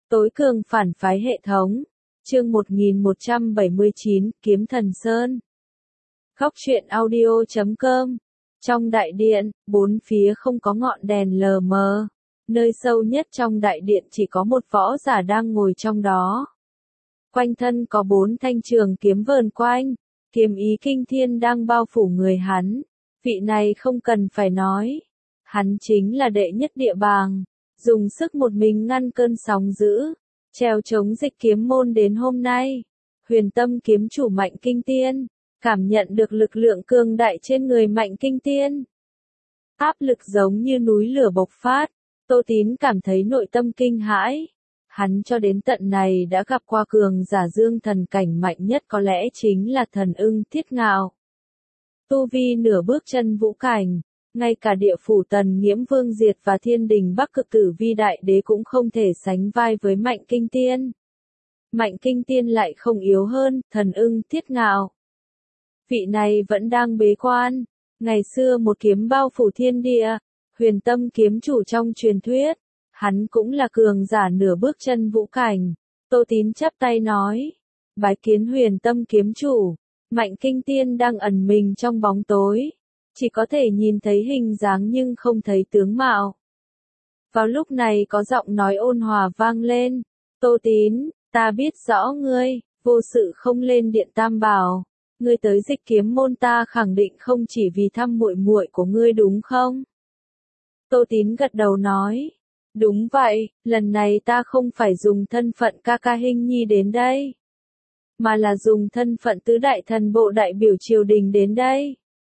Tối cường phản phái hệ thống. Chương 1179, Kiếm Thần Sơn. Góc truyện audio.com. Trong đại điện, bốn phía không có ngọn đèn lờ mờ. Nơi sâu nhất trong đại điện chỉ có một võ giả đang ngồi trong đó. Quanh thân có bốn thanh trường kiếm vờn quanh, kiếm ý kinh thiên đang bao phủ người hắn. Vị này không cần phải nói. Hắn chính là đệ nhất địa bàng, dùng sức một mình ngăn cơn sóng dữ, trèo chống dịch kiếm môn đến hôm nay. Huyền Tâm kiếm chủ Mạnh Kinh Tiên, cảm nhận được lực lượng cường đại trên người Mạnh Kinh Tiên. Áp lực giống như núi lửa bộc phát, Tô Tín cảm thấy nội tâm kinh hãi. Hắn cho đến tận này đã gặp qua cường giả dương thần cảnh mạnh nhất có lẽ chính là Thần Ưng Thiết Ngạo. Tu vi nửa bước chân vũ cảnh, ngay cả địa phủ Tần Nghiễm Vương Diệt và Thiên Đình Bắc Cực Tử Vi Đại Đế cũng không thể sánh vai với Mạnh Kinh Tiên. Mạnh Kinh Tiên lại không yếu hơn Thần Ưng Thiết Ngạo. Vị này vẫn đang bế quan, ngày xưa một kiếm bao phủ thiên địa, Huyền Tâm kiếm chủ trong truyền thuyết, hắn cũng là cường giả nửa bước chân vũ cảnh. Tô Tín chắp tay nói, bái kiến Huyền Tâm kiếm chủ. Mạnh Kinh Tiên đang ẩn mình trong bóng tối, chỉ có thể nhìn thấy hình dáng nhưng không thấy tướng mạo. Vào lúc này có giọng nói ôn hòa vang lên, Tô Tín, ta biết rõ ngươi, vô sự không lên điện Tam Bảo, ngươi tới dịch kiếm môn ta khẳng định không chỉ vì thăm muội muội của ngươi đúng không? Tô Tín gật đầu nói, đúng vậy, lần này ta không phải dùng thân phận ca ca Hinh Nhi đến đây, mà là dùng thân phận tứ đại thần bộ đại biểu triều đình đến đây.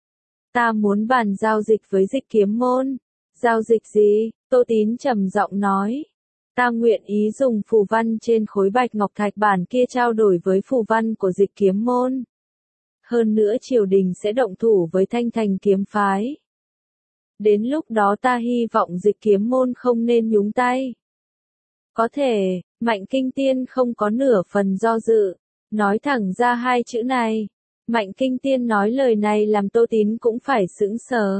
Ta muốn bàn giao dịch với dịch kiếm môn. Giao dịch gì? Tô Tín trầm giọng nói. Ta nguyện ý dùng phù văn trên khối bạch ngọc thạch bản kia trao đổi với phù văn của dịch kiếm môn. Hơn nữa triều đình sẽ động thủ với Thanh Thành kiếm phái. Đến lúc đó ta hy vọng dịch kiếm môn không nên nhúng tay. Có thể, Mạnh Kinh Tiên không có nửa phần do dự, nói thẳng ra hai chữ này. Mạnh Kinh Tiên nói lời này làm Tô Tín cũng phải sững sờ.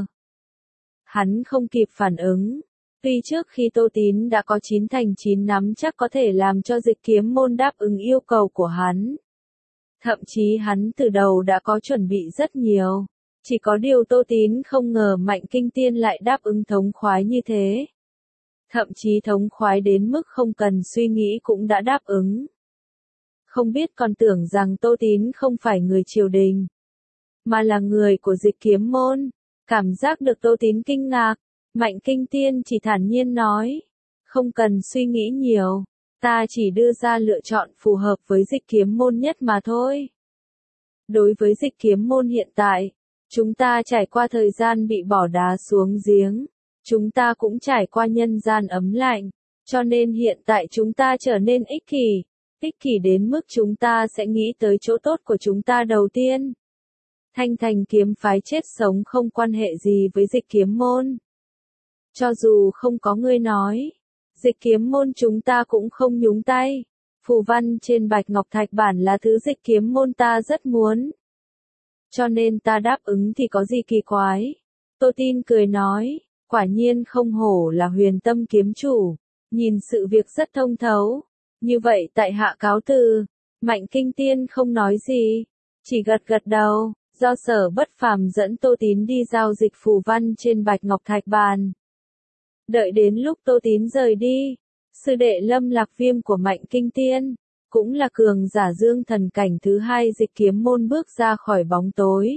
Hắn không kịp phản ứng. Tuy trước khi Tô Tín đã có 9 thành 9 nắm chắc có thể làm cho dịch kiếm môn đáp ứng yêu cầu của hắn. Thậm chí hắn từ đầu đã có chuẩn bị rất nhiều. Chỉ có điều Tô Tín không ngờ Mạnh Kinh Tiên lại đáp ứng thống khoái như thế. Thậm chí thống khoái đến mức không cần suy nghĩ cũng đã đáp ứng. Không biết còn tưởng rằng Tô Tín không phải người triều đình, mà là người của dịch kiếm môn. Cảm giác được Tô Tín kinh ngạc, Mạnh Kinh Tiên chỉ thản nhiên nói, không cần suy nghĩ nhiều, ta chỉ đưa ra lựa chọn phù hợp với dịch kiếm môn nhất mà thôi. Đối với dịch kiếm môn hiện tại, chúng ta trải qua thời gian bị bỏ đá xuống giếng, chúng ta cũng trải qua nhân gian ấm lạnh, cho nên hiện tại chúng ta trở nên ích kỷ. Ích kỷ đến mức chúng ta sẽ nghĩ tới chỗ tốt của chúng ta đầu tiên. Thanh Thành kiếm phái chết sống không quan hệ gì với dịch kiếm môn. Cho dù không có người nói, dịch kiếm môn chúng ta cũng không nhúng tay. Phù văn trên bạch ngọc thạch bản là thứ dịch kiếm môn ta rất muốn. Cho nên ta đáp ứng thì có gì kỳ quái. Tô Tín cười nói, quả nhiên không hổ là Huyền Tâm kiếm chủ, nhìn sự việc rất thông thấu. Như vậy tại hạ cáo từ. Mạnh Kinh Tiên không nói gì, chỉ gật gật đầu, do Sở Bất Phàm dẫn Tô Tín đi giao dịch phù văn trên bạch ngọc thạch bàn. Đợi đến lúc Tô Tín rời đi, sư đệ Lâm Lạc Viêm của Mạnh Kinh Tiên, cũng là cường giả dương thần cảnh thứ hai dịch kiếm môn bước ra khỏi bóng tối.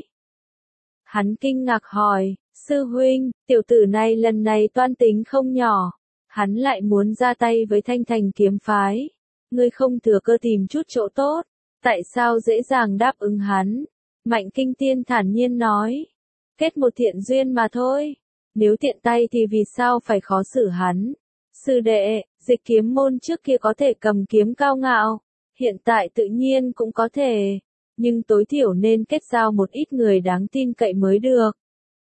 Hắn kinh ngạc hỏi, sư huynh, tiểu tử này lần này toan tính không nhỏ. Hắn lại muốn ra tay với Thanh Thành kiếm phái. Ngươi không thừa cơ tìm chút chỗ tốt, tại sao dễ dàng đáp ứng hắn? Mạnh Kinh Tiên thản nhiên nói, kết một thiện duyên mà thôi. Nếu tiện tay thì vì sao phải khó xử hắn? Sư đệ, dịch kiếm môn trước kia có thể cầm kiếm cao ngạo, hiện tại tự nhiên cũng có thể, nhưng tối thiểu nên kết giao một ít người đáng tin cậy mới được.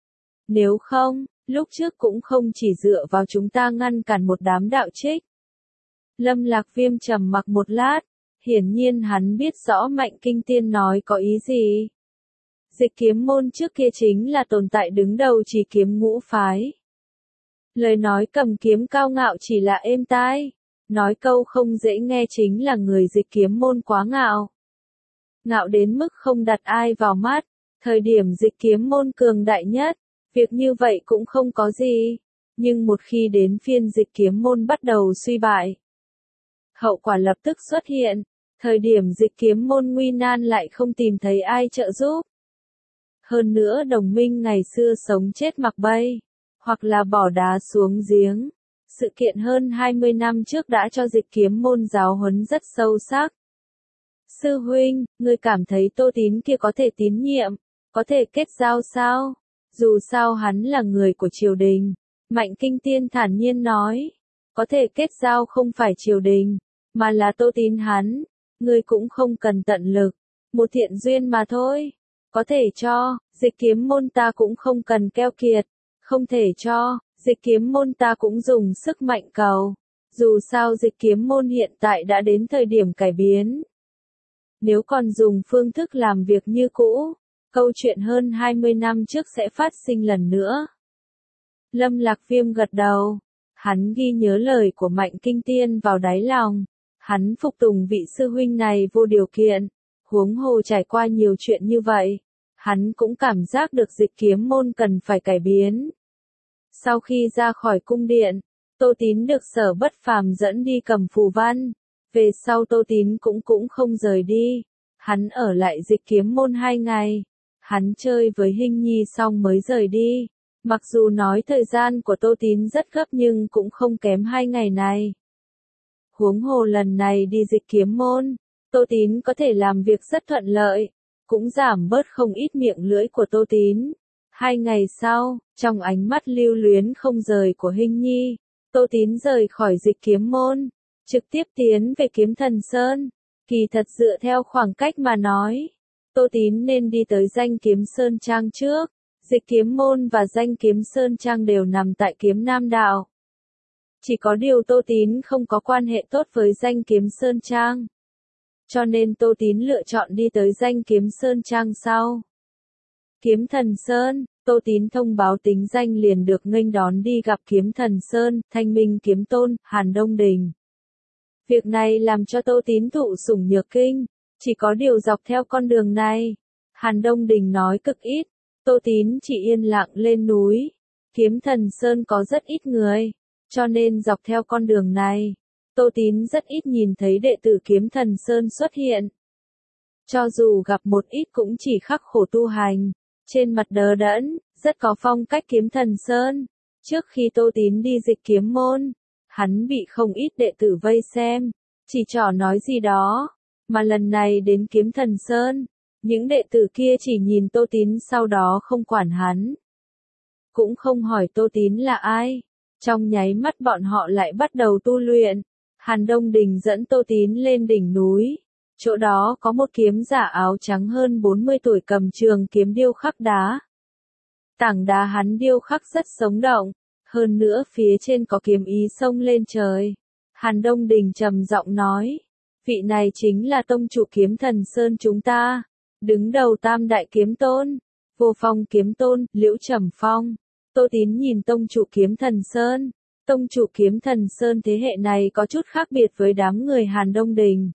Nếu không, lúc trước cũng không chỉ dựa vào chúng ta ngăn cản một đám đạo trích. Lâm Lạc Viêm trầm mặc một lát, hiển nhiên hắn biết rõ Mạnh Kinh Tiên nói có ý gì. Dịch kiếm môn trước kia chính là tồn tại đứng đầu chỉ kiếm ngũ phái. Lời nói cầm kiếm cao ngạo chỉ là êm tai, Nói câu không dễ nghe chính là người dịch kiếm môn quá ngạo. Ngạo đến mức không đặt ai vào mắt, thời điểm dịch kiếm môn cường đại nhất, việc như vậy cũng không có gì. Nhưng một khi đến phiên dịch kiếm môn bắt đầu suy bại, hậu quả lập tức xuất hiện, thời điểm dịch kiếm môn nguy nan lại không tìm thấy ai trợ giúp. Hơn nữa đồng minh ngày xưa sống chết mặc bay, hoặc là bỏ đá xuống giếng. Sự kiện hơn 20 năm trước đã cho dịch kiếm môn giáo huấn rất sâu sắc. Sư huynh, ngươi cảm thấy Tô Tín kia có thể tín nhiệm, có thể kết giao sao? Dù sao hắn là người của triều đình. Mạnh Kinh Tiên thản nhiên nói, có thể kết giao không phải triều đình, mà là Tô Tín hắn. Ngươi cũng không cần tận lực, một thiện duyên mà thôi. Có thể cho, dịch kiếm môn ta cũng không cần keo kiệt. Không thể cho, dịch kiếm môn ta cũng dùng sức mạnh cầu. Dù sao dịch kiếm môn hiện tại đã đến thời điểm cải biến. Nếu còn dùng phương thức làm việc như cũ, câu chuyện hơn 20 năm trước sẽ phát sinh lần nữa. Lâm Lạc Viêm gật đầu. Hắn ghi nhớ lời của Mạnh Kinh Tiên vào đáy lòng. Hắn phục tùng vị sư huynh này vô điều kiện. Huống hồ trải qua nhiều chuyện như vậy, hắn cũng cảm giác được dịch kiếm môn cần phải cải biến. Sau khi ra khỏi cung điện, Tô Tín được Sở Bất Phàm dẫn đi cầm phù văn. Về sau Tô Tín cũng không rời đi. Hắn ở lại dịch kiếm môn 2 ngày. Hắn chơi với Hinh Nhi xong mới rời đi. Mặc dù nói thời gian của Tô Tín rất gấp nhưng cũng không kém 2 ngày này. Huống hồ lần này đi dịch kiếm môn, Tô Tín có thể làm việc rất thuận lợi, cũng giảm bớt không ít miệng lưỡi của Tô Tín. 2 ngày sau, trong ánh mắt lưu luyến không rời của Hinh Nhi, Tô Tín rời khỏi dịch kiếm môn, trực tiếp tiến về Kiếm Thần Sơn. Kỳ thật dựa theo khoảng cách mà nói, Tô Tín nên đi tới Danh Kiếm Sơn Trang trước. Dịch kiếm môn và Danh Kiếm Sơn Trang đều nằm tại Kiếm Nam Đạo. Chỉ có điều Tô Tín không có quan hệ tốt với Danh Kiếm Sơn Trang. Cho nên Tô Tín lựa chọn đi tới Danh Kiếm Sơn Trang sau. Kiếm Thần Sơn, Tô Tín thông báo tính danh liền được nghênh đón đi gặp Kiếm Thần Sơn, Thanh Minh Kiếm Tôn, Hàn Đông Đình. Việc này làm cho Tô Tín thụ sủng nhược kinh, chỉ có điều dọc theo con đường này, Hàn Đông Đình nói cực ít, Tô Tín chỉ yên lặng lên núi. Kiếm Thần Sơn có rất ít người, cho nên dọc theo con đường này, Tô Tín rất ít nhìn thấy đệ tử Kiếm Thần Sơn xuất hiện. Cho dù gặp một ít cũng chỉ khắc khổ tu hành, trên mặt đờ đẫn, rất có phong cách Kiếm Thần Sơn. Trước khi Tô Tín đi dịch kiếm môn, hắn bị không ít đệ tử vây xem, chỉ trỏ nói gì đó, mà lần này đến Kiếm Thần Sơn, những đệ tử kia chỉ nhìn Tô Tín sau đó không quản hắn. Cũng không hỏi Tô Tín là ai, trong nháy mắt bọn họ lại bắt đầu tu luyện. Hàn Đông Đình dẫn Tô Tín lên đỉnh núi, chỗ đó có một kiếm giả áo trắng hơn 40 tuổi cầm trường kiếm điêu khắc đá. Tảng đá hắn điêu khắc rất sống động, hơn nữa phía trên có kiếm ý xông lên trời. Hàn Đông Đình trầm giọng nói, vị này chính là tông chủ Kiếm Thần Sơn chúng ta, đứng đầu Tam Đại Kiếm Tôn, Vô Phong Kiếm Tôn, Liễu Trầm Phong. Tô Tín nhìn tông chủ Kiếm Thần Sơn. Tông chủ Kiếm Thần Sơn thế hệ này có chút khác biệt với đám người Hàn Đông Đình.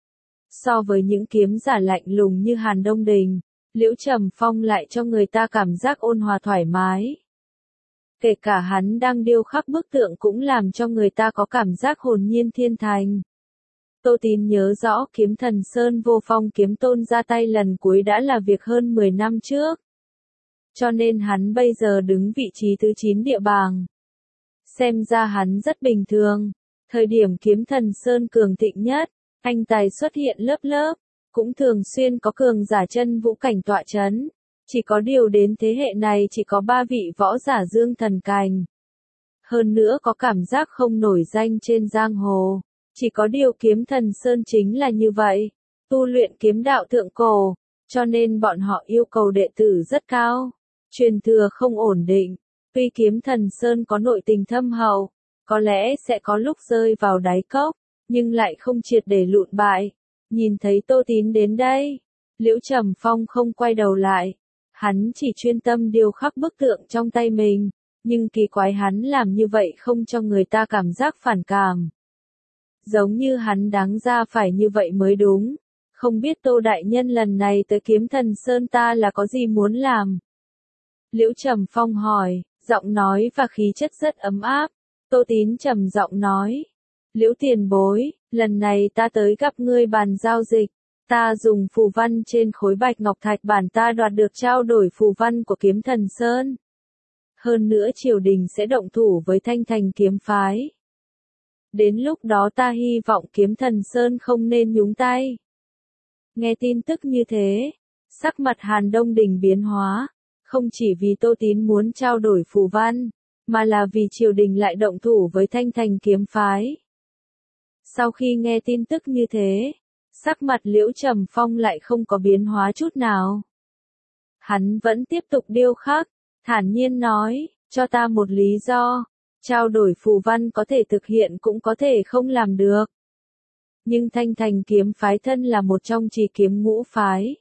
So với những kiếm giả lạnh lùng như Hàn Đông Đình, Liễu Trầm Phong lại cho người ta cảm giác ôn hòa thoải mái. Kể cả hắn đang điêu khắc bức tượng cũng làm cho người ta có cảm giác hồn nhiên thiên thành. Tô Tín nhớ rõ Kiếm Thần Sơn Vô Phong Kiếm Tôn ra tay lần cuối đã là việc hơn 10 năm trước. Cho nên hắn bây giờ đứng vị trí thứ 9 địa bảng. Xem ra hắn rất bình thường. Thời điểm Kiếm Thần Sơn cường thịnh nhất, anh tài xuất hiện lớp lớp, cũng thường xuyên có cường giả chân vũ cảnh tọa chấn. Chỉ có điều đến thế hệ này chỉ có 3 vị võ giả dương thần cảnh. Hơn nữa có cảm giác không nổi danh trên giang hồ. Chỉ có điều Kiếm Thần Sơn chính là như vậy. Tu luyện kiếm đạo thượng cổ, cho nên bọn họ yêu cầu đệ tử rất cao. Truyền thừa không ổn định. Tuy Kiếm Thần Sơn có nội tình thâm hậu, có lẽ sẽ có lúc rơi vào đáy cốc, nhưng lại không triệt để lụn bại. Nhìn thấy Tô Tín đến đây, Liễu Trầm Phong không quay đầu lại. Hắn chỉ chuyên tâm điêu khắc bức tượng trong tay mình, nhưng kỳ quái hắn làm như vậy không cho người ta cảm giác phản cảm. Giống như hắn đáng ra phải như vậy mới đúng. Không biết Tô đại nhân lần này tới Kiếm Thần Sơn ta là có gì muốn làm? Liễu Trầm Phong hỏi, giọng nói và khí chất rất ấm áp. Tô Tín trầm giọng nói, Liễu tiền bối, lần này ta tới gặp ngươi bàn giao dịch. Ta dùng phù văn trên khối bạch ngọc thạch bản ta đoạt được trao đổi phù văn của Kiếm Thần Sơn. Hơn nữa triều đình sẽ động thủ với Thanh Thành kiếm phái. Đến lúc đó ta hy vọng Kiếm Thần Sơn không nên nhúng tay. Nghe tin tức như thế, sắc mặt Hàn Đông Đình biến hóa, không chỉ vì Tô Tín muốn trao đổi phù văn, mà là vì triều đình lại động thủ với Thanh Thành kiếm phái. Sau khi nghe tin tức như thế, sắc mặt Liễu Trầm Phong lại không có biến hóa chút nào. Hắn vẫn tiếp tục điêu khắc, thản nhiên nói, cho ta một lý do, trao đổi phù văn có thể thực hiện cũng có thể không làm được. Nhưng Thanh Thành kiếm phái thân là một trong trì kiếm ngũ phái.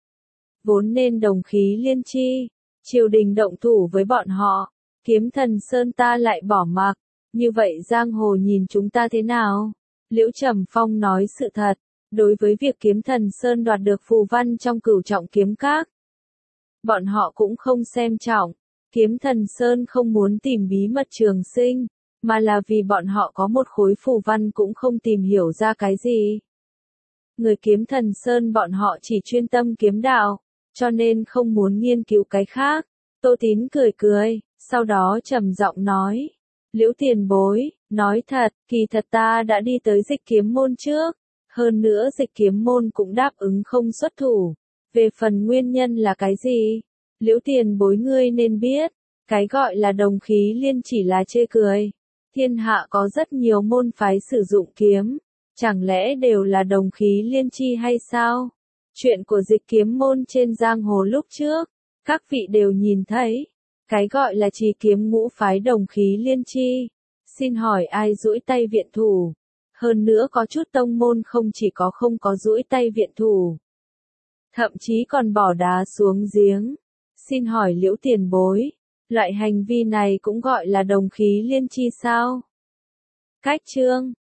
Vốn nên đồng khí liên chi, triều đình động thủ với bọn họ, Kiếm Thần Sơn ta lại bỏ mặc, như vậy giang hồ nhìn chúng ta thế nào? Liễu Trầm Phong nói sự thật, đối với việc Kiếm Thần Sơn đoạt được phù văn trong Cửu Trọng kiếm các, bọn họ cũng không xem trọng. Kiếm Thần Sơn không muốn tìm bí mật trường sinh, mà là vì bọn họ có một khối phù văn cũng không tìm hiểu ra cái gì. Người Kiếm Thần Sơn bọn họ chỉ chuyên tâm kiếm đạo, cho nên không muốn nghiên cứu cái khác. Tô Tín cười cười, sau đó trầm giọng nói, Liễu tiền bối, nói thật, kỳ thật ta đã đi tới Dịch Kiếm môn trước, hơn nữa Dịch Kiếm môn cũng đáp ứng không xuất thủ. Về phần nguyên nhân là cái gì? Liễu tiền bối ngươi nên biết, cái gọi là đồng khí liên chỉ là chê cười. Thiên hạ có rất nhiều môn phái sử dụng kiếm, chẳng lẽ đều là đồng khí liên chi hay sao? Chuyện của Dịch Kiếm môn trên giang hồ lúc trước, các vị đều nhìn thấy. Cái gọi là trì kiếm ngũ phái đồng khí liên chi. Xin hỏi ai duỗi tay viện thủ? Hơn nữa có chút tông môn không chỉ có không có duỗi tay viện thủ, thậm chí còn bỏ đá xuống giếng. Xin hỏi Liễu tiền bối, loại hành vi này cũng gọi là đồng khí liên chi sao? Cách chương